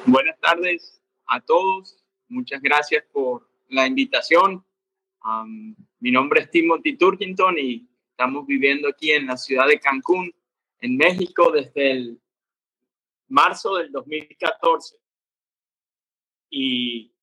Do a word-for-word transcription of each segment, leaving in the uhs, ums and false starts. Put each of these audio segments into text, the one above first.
Buenas tardes a todos. Muchas gracias por la invitación. Um, mi nombre es Timothy Turkington y estamos viviendo aquí en la ciudad de Cancún, en México, desde el marzo del dos mil catorce. Y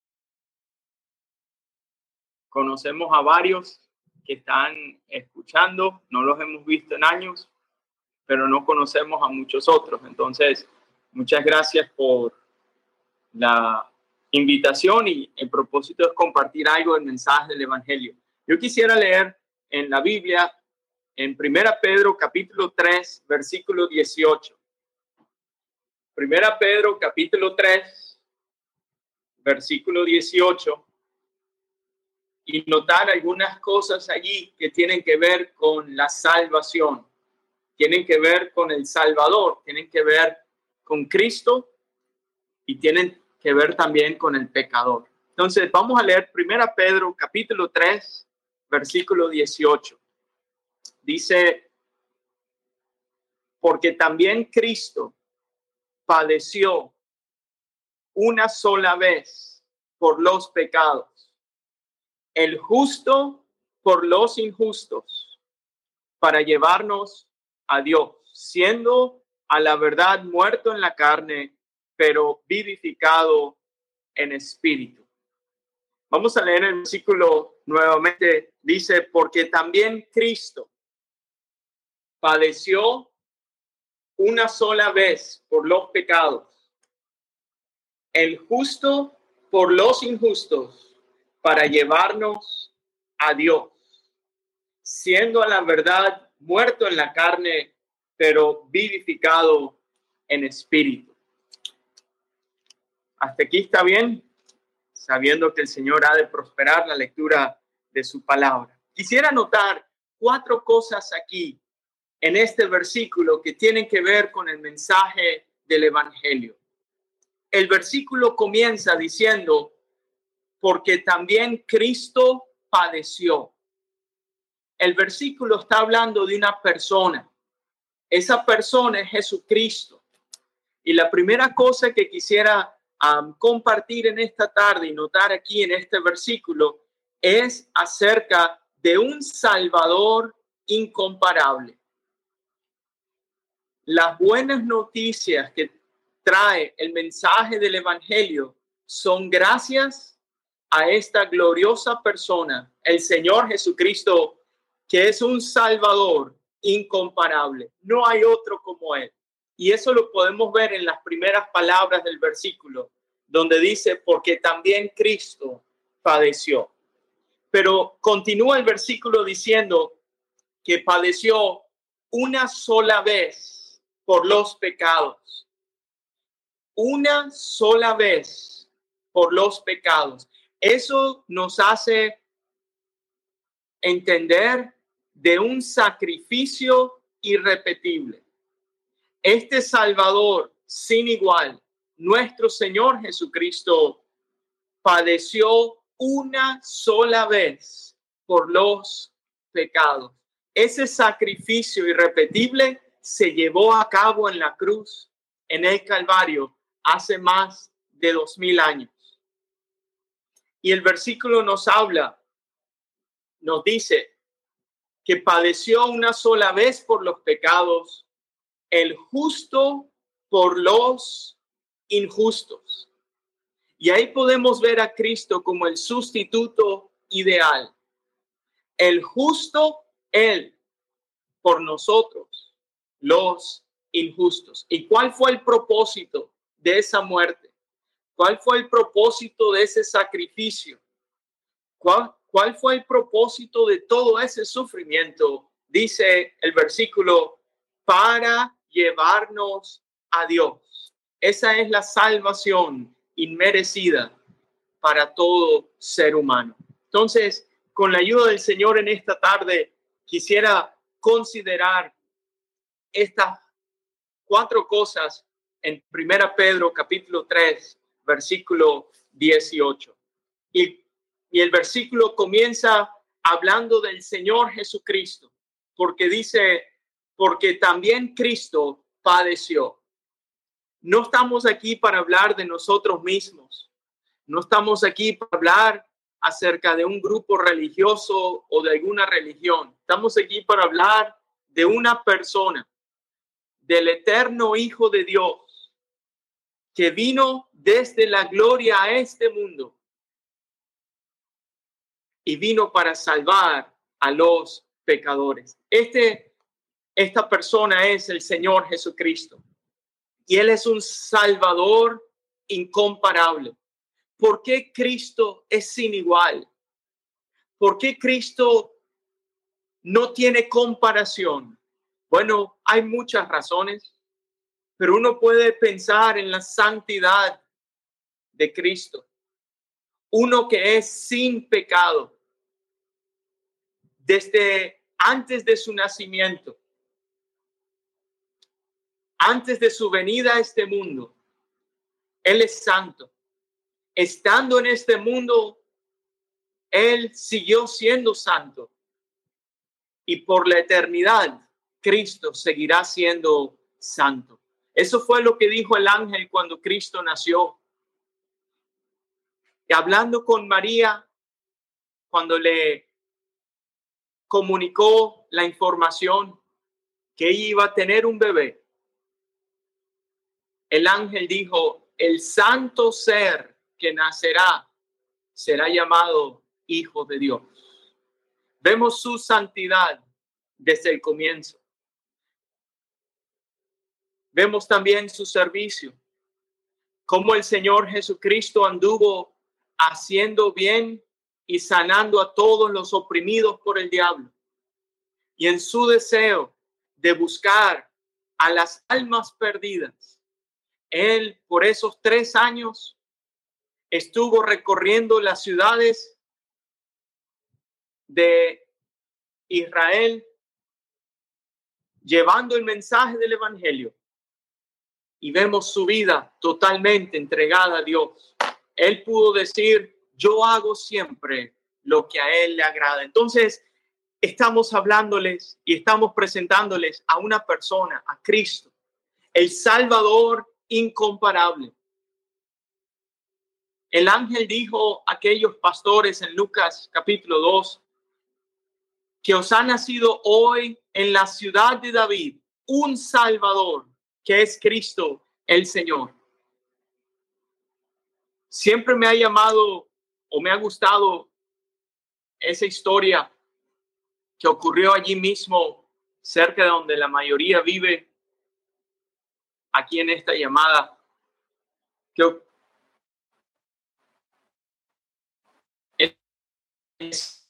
conocemos a varios que están escuchando. No los hemos visto en años, pero no conocemos a muchos otros. Entonces, muchas gracias por la invitación, y el propósito es compartir algo del mensaje del Evangelio. Yo quisiera leer en la Biblia, en Primera Pedro capítulo tres, versículo dieciocho. Primera Pedro capítulo tres, versículo dieciocho, y notar algunas cosas allí que tienen que ver con la salvación, tienen que ver con el Salvador, tienen que ver con Cristo y tienen que ver también con el pecador. Entonces vamos a leer Primera Pedro capítulo tres, versículo dieciocho. Dice: porque también Cristo padeció una sola vez por los pecados, el justo por los injustos, para llevarnos a Dios, siendo a la verdad muerto en la carne, pero vivificado en espíritu. Vamos a leer el versículo nuevamente. Dice: porque también Cristo padeció una sola vez por los pecados, el justo por los injustos, para llevarnos a Dios, siendo a la verdad muerto en la carne, pero vivificado en espíritu. ¿Hasta aquí está bien? Sabiendo que el Señor ha de prosperar la lectura de su palabra. Quisiera notar cuatro cosas aquí en este versículo que tienen que ver con el mensaje del Evangelio. El versículo comienza diciendo: porque también Cristo padeció. El versículo está hablando de una persona. Esa persona es Jesucristo. Y la primera cosa que quisiera Um, compartir en esta tarde y notar aquí en este versículo es acerca de un Salvador incomparable. Las buenas noticias que trae el mensaje del Evangelio son gracias a esta gloriosa persona, el Señor Jesucristo, que es un Salvador incomparable. No hay otro como Él. Y eso lo podemos ver en las primeras palabras del versículo, donde dice: porque también Cristo padeció. Pero continúa el versículo diciendo que padeció una sola vez por los pecados. Una sola vez por los pecados. Eso nos hace entender de un sacrificio irrepetible. Este Salvador sin igual, nuestro Señor Jesucristo, padeció una sola vez por los pecados. Ese sacrificio irrepetible se llevó a cabo en la cruz, en el Calvario, hace más de dos mil años. Y el versículo nos habla, nos dice que padeció una sola vez por los pecados, el justo por los injustos. Y ahí podemos ver a Cristo como el sustituto ideal. El justo, Él, por nosotros, los injustos. ¿Y cuál fue el propósito de esa muerte? ¿Cuál fue el propósito de ese sacrificio? ¿Cuál, cuál fue el propósito de todo ese sufrimiento? Dice el versículo: para llevarnos a Dios. Esa es la salvación inmerecida para todo ser humano. Entonces, con la ayuda del Señor en esta tarde, quisiera considerar estas cuatro cosas en Primera Pedro capítulo tres, versículo dieciocho. Y, y el versículo comienza hablando del Señor Jesucristo, porque dice: porque también Cristo padeció. no estamos aquí para hablar de nosotros mismos. No estamos aquí para hablar acerca de un grupo religioso o de alguna religión. Estamos aquí para hablar de una persona, del eterno Hijo de Dios, que vino desde la gloria a este mundo y vino para salvar a los pecadores. Este, esta persona es el Señor Jesucristo y Él es un Salvador incomparable. ¿Por qué Cristo es sin igual? ¿Por qué Cristo no tiene comparación? Bueno, hay muchas razones, pero uno puede pensar en la santidad de Cristo. Uno que es sin pecado. Desde antes de su nacimiento, antes de su venida a este mundo, Él es santo. Estando en este mundo, Él siguió siendo santo. Y por la eternidad, Cristo seguirá siendo santo. Eso fue lo que dijo el ángel cuando Cristo nació. Y hablando con María, cuando le comunicó la información que ella iba a tener un bebé, el ángel dijo, el santo ser que nacerá será llamado Hijo de Dios. Vemos su santidad desde el comienzo. Vemos también su servicio, cómo el Señor Jesucristo anduvo haciendo bien y sanando a todos los oprimidos por el diablo. Y en su deseo de buscar a las almas perdidas, Él por esos tres años estuvo recorriendo las ciudades de Israel, llevando el mensaje del evangelio. Y vemos su vida totalmente entregada a Dios. Él pudo decir, yo hago siempre lo que a Él le agrada. Entonces, estamos hablándoles y estamos presentándoles a una persona, a Cristo, el Salvador incomparable. El ángel dijo a aquellos pastores en Lucas capítulo dos, que os ha nacido hoy en la ciudad de David un Salvador, que es Cristo el Señor. Siempre me ha llamado o me ha gustado esa historia que ocurrió allí mismo, cerca de donde la mayoría vive, aquí en esta llamada, que es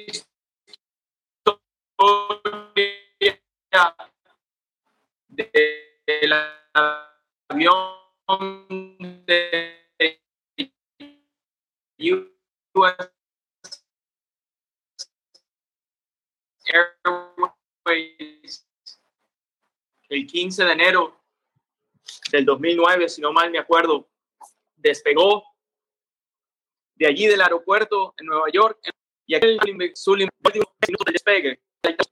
historia del avión de U S Airways el quince de enero del dos mil nueve, si no mal me acuerdo, despegó de allí del aeropuerto en Nueva York y aquel su último minuto de despegue.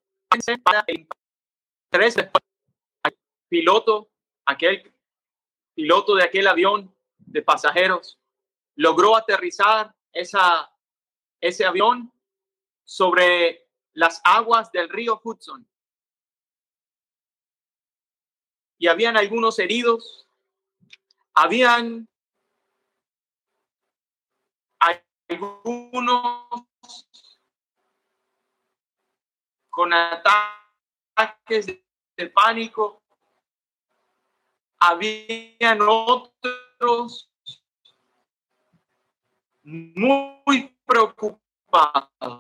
Tres piloto, aquel piloto de aquel avión de pasajeros, logró aterrizar esa, ese avión sobre las aguas del río Hudson. Y habían algunos heridos, habían algunos con ataques de pánico, habían otros muy preocupados.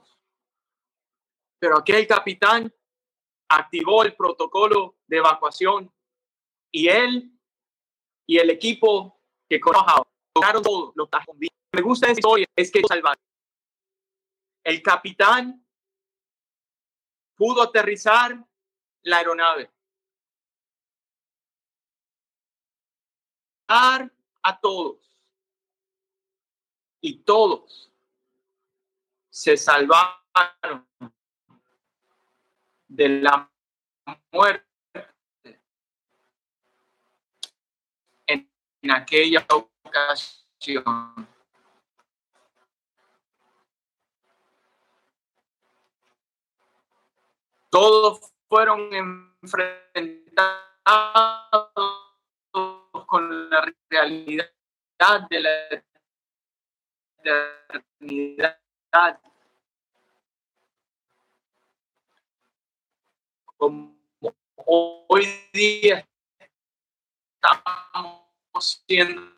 Pero aquel capitán activó el protocolo de evacuación y él y el equipo que conocieron lograron todo lo que me gusta de esta historia es que salvaron. El capitán pudo aterrizar la aeronave, a todos y todos se salvaron de la muerte en aquella ocasión. Todos fueron enfrentados con la realidad de la eternidad. Como hoy día estamos siendo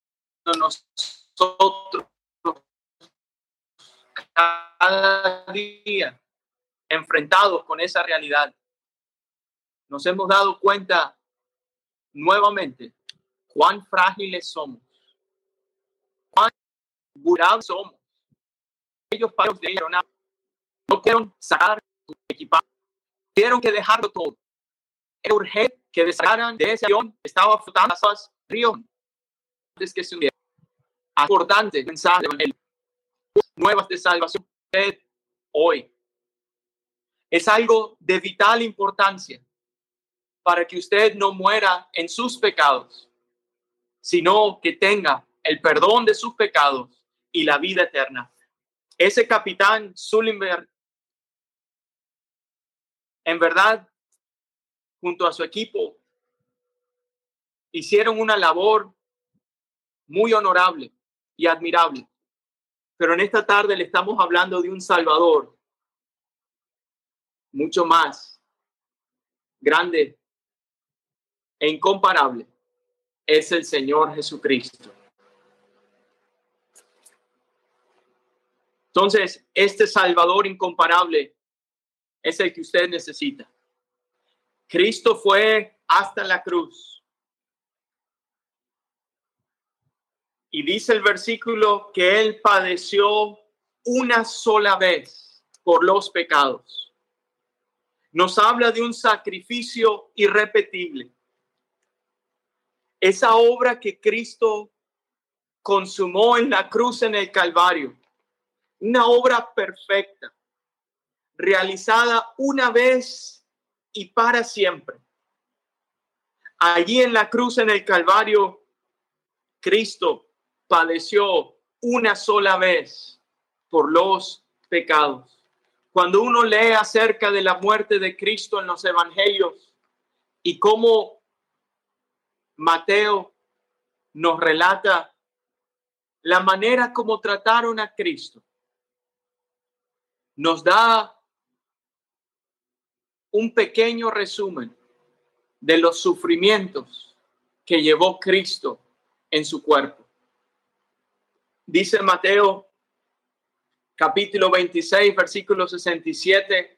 nosotros cada día enfrentados con esa realidad. Nos hemos dado cuenta nuevamente cuán frágiles somos, cuán vulnerables somos. Ellos padres de ellos no quieren sacar su equipaje, tuvieron que dejarlo todo. Era urgente que sacaran de ese avión, estaba flotando las ríos antes que se hundiera. Acordante mensaje del evangelio, nuevas de salvación usted hoy. Es algo de vital importancia para que usted no muera en sus pecados, sino que tenga el perdón de sus pecados y la vida eterna. Ese capitán Sullenberger, en verdad, junto a su equipo, hicieron una labor muy honorable y admirable. Pero en esta tarde le estamos hablando de un Salvador mucho más grande e incomparable. Es el Señor Jesucristo. Entonces, este Salvador incomparable es el que usted necesita. Cristo fue hasta la cruz. Y dice el versículo que Él padeció una sola vez por los pecados. Nos habla de un sacrificio irrepetible. Esa obra que Cristo consumó en la cruz en el Calvario. Una obra perfecta, realizada una vez y para siempre. Allí en la cruz en el Calvario, Cristo padeció una sola vez por los pecados. Cuando uno lee acerca de la muerte de Cristo en los evangelios y cómo Mateo nos relata la manera como trataron a Cristo, nos da un pequeño resumen de los sufrimientos que llevó Cristo en su cuerpo. Dice Mateo capítulo veintiséis, versículo sesenta y siete.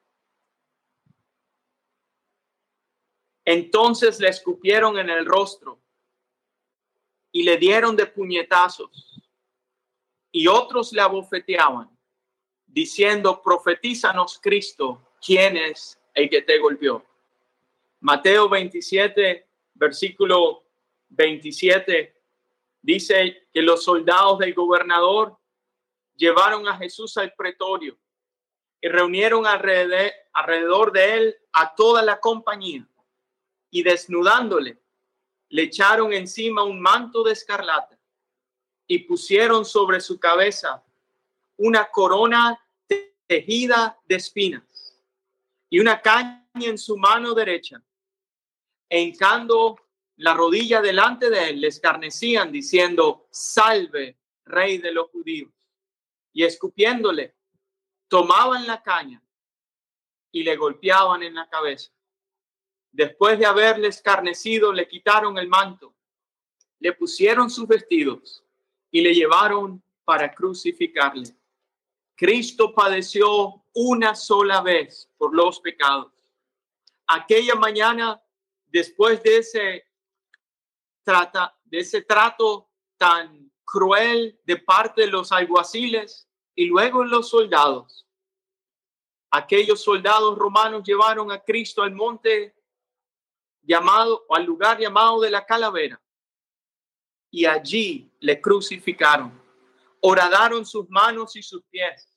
Entonces le escupieron en el rostro y le dieron de puñetazos, y otros le abofeteaban, diciendo: profetízanos, Cristo, ¿quién es el que te golpeó? Mateo veintisiete, versículo veintisiete, dice que los soldados del gobernador llevaron a Jesús al pretorio y reunieron alrededor, alrededor de él a toda la compañía, y desnudándole, le echaron encima un manto de escarlata y pusieron sobre su cabeza una corona tejida de espinas y una caña en su mano derecha. E hincando la rodilla delante de él, le escarnecían diciendo: salve, rey de los judíos. Y escupiéndole, tomaban la caña y le golpeaban en la cabeza. Después de haberle escarnecido, le quitaron el manto, le pusieron sus vestidos y le llevaron para crucificarle. Cristo padeció una sola vez por los pecados. Aquella mañana, después de ese, trata, de ese trato tan cruel de parte de los alguaciles y luego los soldados, aquellos soldados romanos llevaron a Cristo al monte llamado, o al lugar llamado de la Calavera, y allí le crucificaron. Horadaron sus manos y sus pies.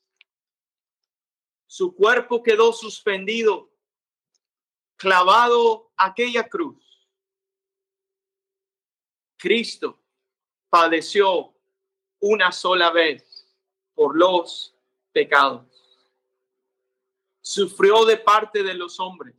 Su cuerpo quedó suspendido, clavado a aquella cruz. Cristo padeció una sola vez por los pecados. Sufrió de parte de los hombres.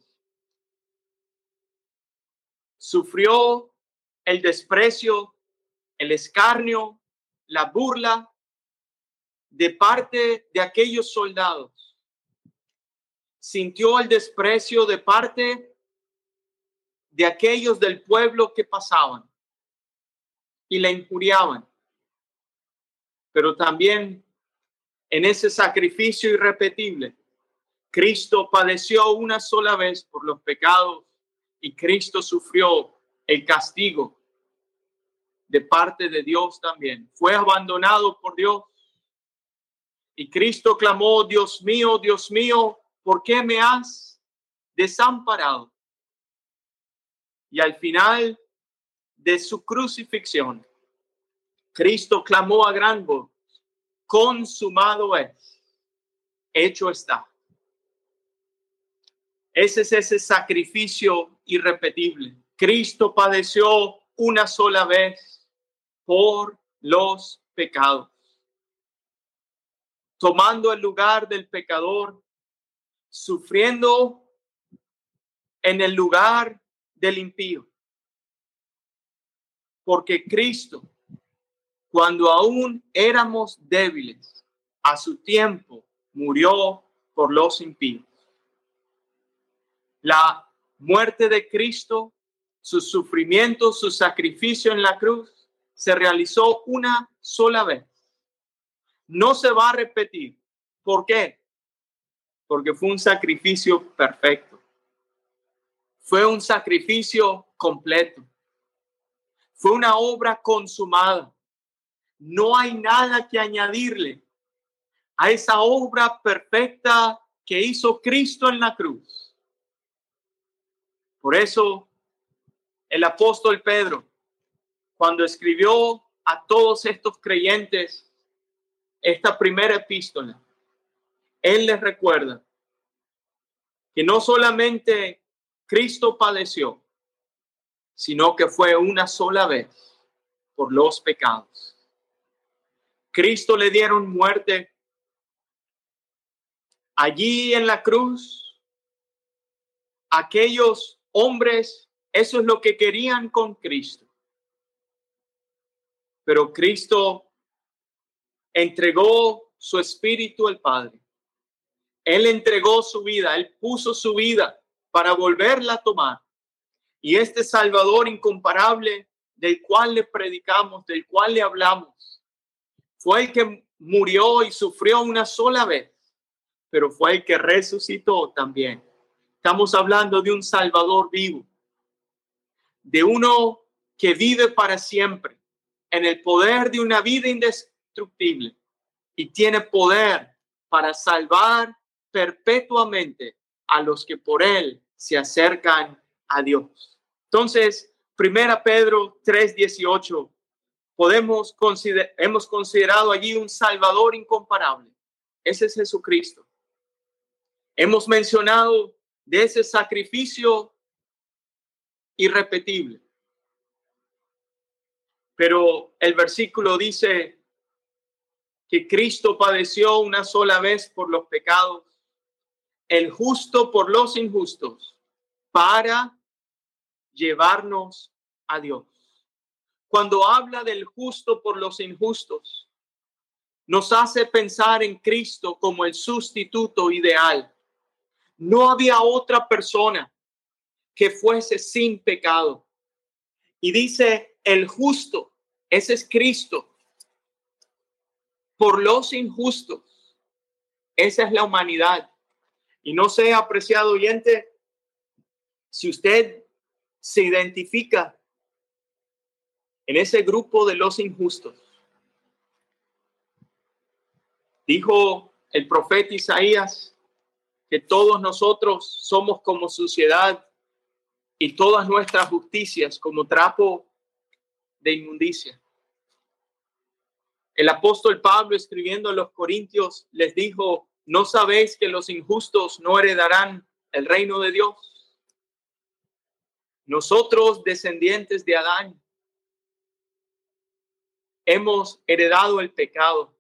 Sufrió el desprecio, el escarnio, la burla de parte de aquellos soldados. Sintió el desprecio de parte de aquellos del pueblo que pasaban y le injuriaban. Pero también en ese sacrificio irrepetible, Cristo padeció una sola vez por los pecados y Cristo sufrió el castigo de parte de Dios también. Fue abandonado por Dios y Cristo clamó: Dios mío, Dios mío, ¿por qué me has desamparado? Y al final de su crucifixión, Cristo clamó a gran voz: consumado es, hecho está. Ese es ese sacrificio irrepetible. Cristo padeció una sola vez por los pecados, tomando el lugar del pecador, sufriendo en el lugar del impío. Porque Cristo, cuando aún éramos débiles, a su tiempo murió por los impíos. La muerte de Cristo, su sufrimiento, su sacrificio en la cruz, se realizó una sola vez. No se va a repetir. ¿Por qué? Porque fue un sacrificio perfecto. Fue un sacrificio completo. Fue una obra consumada. No hay nada que añadirle a esa obra perfecta que hizo Cristo en la cruz. Por eso el apóstol Pedro, cuando escribió a todos estos creyentes esta primera epístola, él les recuerda que no solamente Cristo padeció, sino que fue una sola vez por los pecados. Cristo le dieron muerte allí en la cruz. Aquellos hombres, eso es lo que querían con Cristo. Pero Cristo entregó su espíritu al Padre. Él entregó su vida, Él puso su vida para volverla a tomar. Y este Salvador incomparable del cual le predicamos, del cual le hablamos, fue el que murió y sufrió una sola vez, pero fue el que resucitó también. Estamos hablando de un Salvador vivo, de uno que vive para siempre en el poder de una vida indestructible y tiene poder para salvar perpetuamente a los que por él se acercan a Dios. Entonces, primera Pedro tres dieciocho, podemos consider- hemos considerado allí un Salvador incomparable. Ese es Jesucristo. Hemos mencionado de ese sacrificio irrepetible. Pero el versículo dice que Cristo padeció una sola vez por los pecados, el justo por los injustos, para llevarnos a Dios. Cuando habla del justo por los injustos, nos hace pensar en Cristo como el sustituto ideal. No había otra persona que fuese sin pecado. Y dice el justo, ese es Cristo. Por los injustos, esa es la humanidad. Y no sé, apreciado oyente, si usted se identifica en ese grupo de los injustos. Dijo el profeta Isaías que todos nosotros somos como suciedad y todas nuestras justicias como trapo de inmundicia. El apóstol Pablo, escribiendo a los Corintios, les dijo: ¿no sabéis que los injustos no heredarán el reino de Dios? Nosotros, descendientes de Adán, hemos heredado el pecado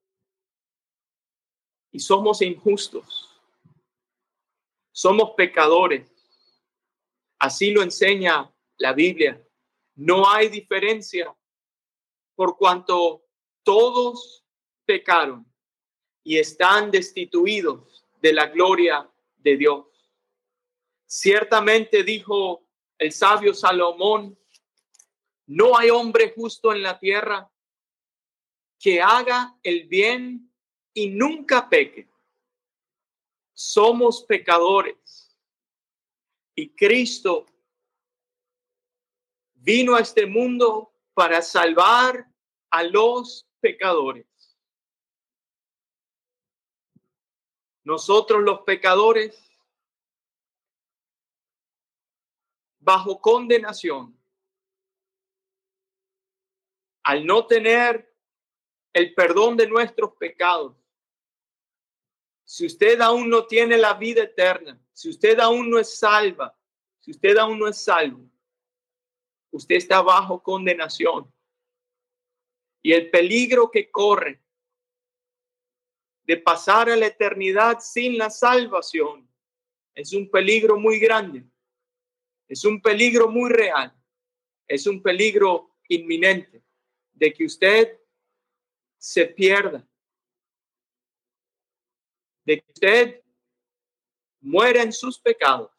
y somos injustos. Somos pecadores. Así lo enseña la Biblia. No hay diferencia por cuanto todos pecaron y están destituidos de la gloria de Dios. Ciertamente dijo el sabio Salomón, no hay hombre justo en la tierra que haga el bien y nunca peque. Somos pecadores y Cristo vino a este mundo para salvar a los pecadores. Nosotros los pecadores, bajo condenación, al no tener el perdón de nuestros pecados, si usted aún no tiene la vida eterna, si usted aún no es salva, si usted aún no es salvo, usted está bajo condenación. Y el peligro que corre de pasar a la eternidad sin la salvación es un peligro muy grande, es un peligro muy real, es un peligro inminente de que usted se pierda, de que usted muera en sus pecados.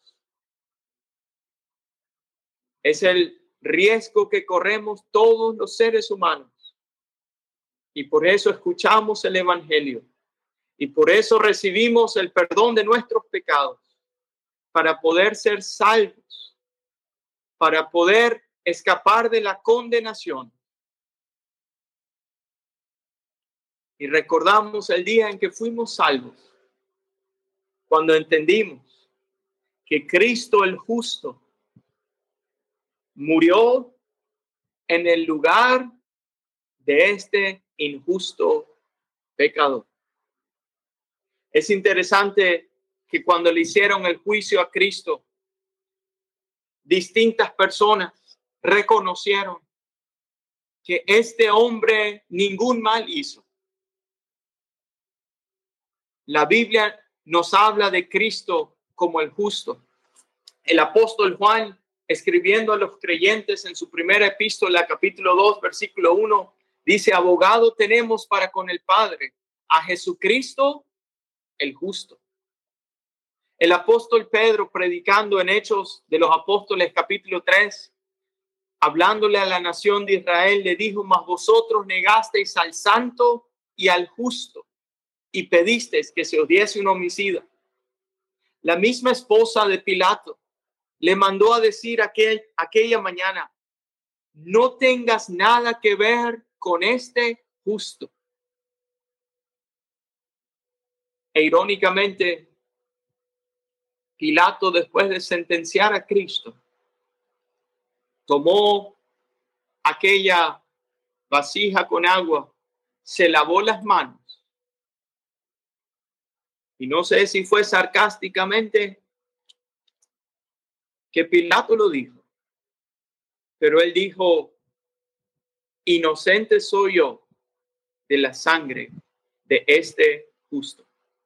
Es el riesgo que corremos todos los seres humanos. Y por eso escuchamos el Evangelio. Y por eso recibimos el perdón de nuestros pecados. Para poder ser salvos. Para poder escapar de la condenación. Y recordamos el día en que fuimos salvos. Cuando entendimos que Cristo el justo murió en el lugar de este injusto pecador. Es interesante que cuando le hicieron el juicio a Cristo, distintas personas reconocieron que este hombre ningún mal hizo. La Biblia nos habla de Cristo como el justo. El apóstol Juan, escribiendo a los creyentes en su primera epístola, capítulo dos, versículo uno, dice, abogado tenemos para con el Padre, a Jesucristo el justo. El apóstol Pedro, predicando en Hechos de los Apóstoles, capítulo tres, hablándole a la nación de Israel, le dijo, mas vosotros negasteis al santo y al justo, y pedisteis que se os diese un homicida. La misma esposa de Pilato le mandó a decir aquel, aquella mañana, no tengas nada que ver con este justo. E irónicamente, Pilato, después de sentenciar a Cristo, tomó aquella vasija con agua, se lavó las manos. Y no sé si fue sarcásticamente que Pilato lo dijo, pero él dijo, inocente soy yo de la sangre de este justo.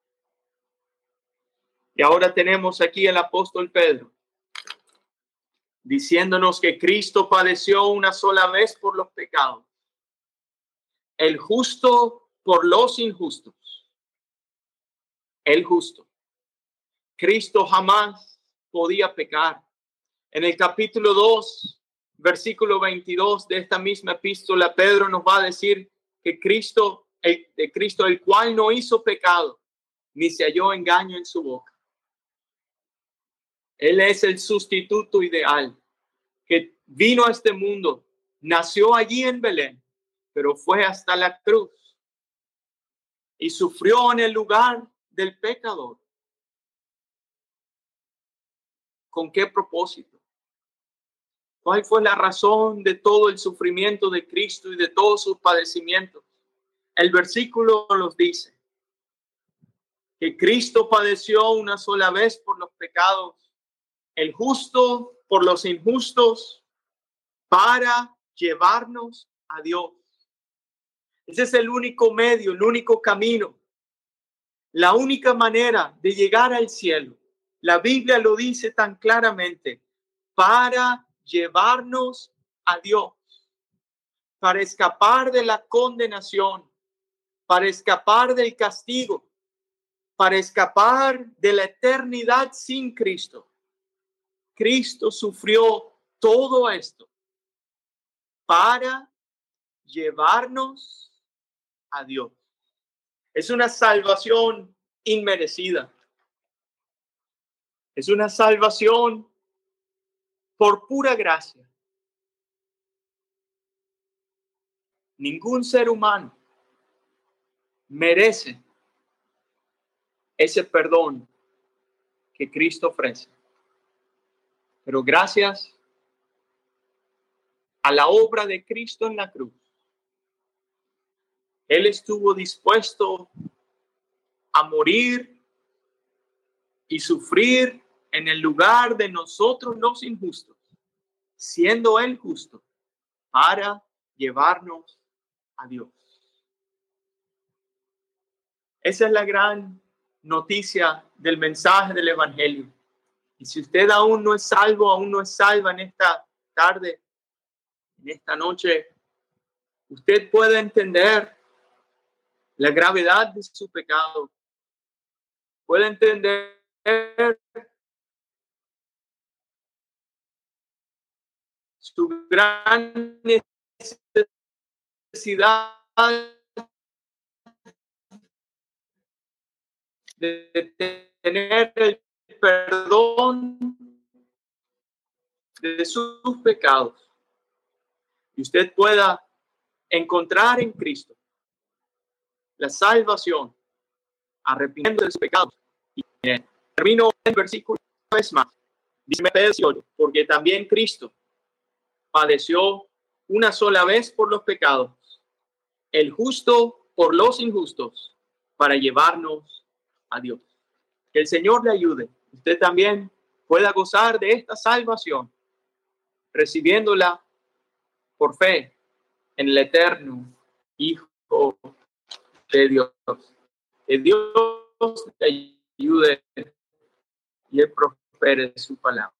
Y ahora tenemos aquí al apóstol Pedro diciéndonos que Cristo padeció una sola vez por los pecados, el justo por los injustos, el justo. Cristo jamás podía pecar. En el capítulo dos, versículo veintidós de esta misma epístola, Pedro nos va a decir que Cristo, el, de Cristo, el cual no hizo pecado, ni se halló engaño en su boca. Él es el sustituto ideal que vino a este mundo, nació allí en Belén, pero fue hasta la cruz y sufrió en el lugar del pecador. ¿Con qué propósito? ¿Cuál fue la razón de todo el sufrimiento de Cristo y de todos sus padecimientos? El versículo nos dice que Cristo padeció una sola vez por los pecados, el justo por los injustos, para llevarnos a Dios. Ese es el único medio, el único camino, la única manera de llegar al cielo. La Biblia lo dice tan claramente, para llevarnos a Dios, para escapar de la condenación, para escapar del castigo, para escapar de la eternidad sin Cristo. Cristo sufrió todo esto para llevarnos a Dios. Es una salvación inmerecida. Es una salvación por pura gracia. Ningún ser humano merece ese perdón que Cristo ofrece. Pero gracias a la obra de Cristo en la cruz, Él estuvo dispuesto a morir y sufrir en el lugar de nosotros los injustos, siendo Él justo, para llevarnos a Dios. Esa es la gran noticia del mensaje del Evangelio. Y si usted aún no es salvo, aún no es salva en esta tarde, en esta noche, usted puede entender la gravedad de su pecado. Puede entender su gran necesidad de tener el perdón de sus pecados. Y usted pueda encontrar en Cristo la salvación, arrepintiendo de sus pecados. Y termino el versículo una vez más. Dice dieciocho, porque también Cristo padeció una sola vez por los pecados, el justo por los injustos, para llevarnos a Dios. Que el Señor le ayude. Usted también pueda gozar de esta salvación, recibiéndola por fe en el eterno Hijo de Dios. Que Dios te ayude y Él prospere su palabra.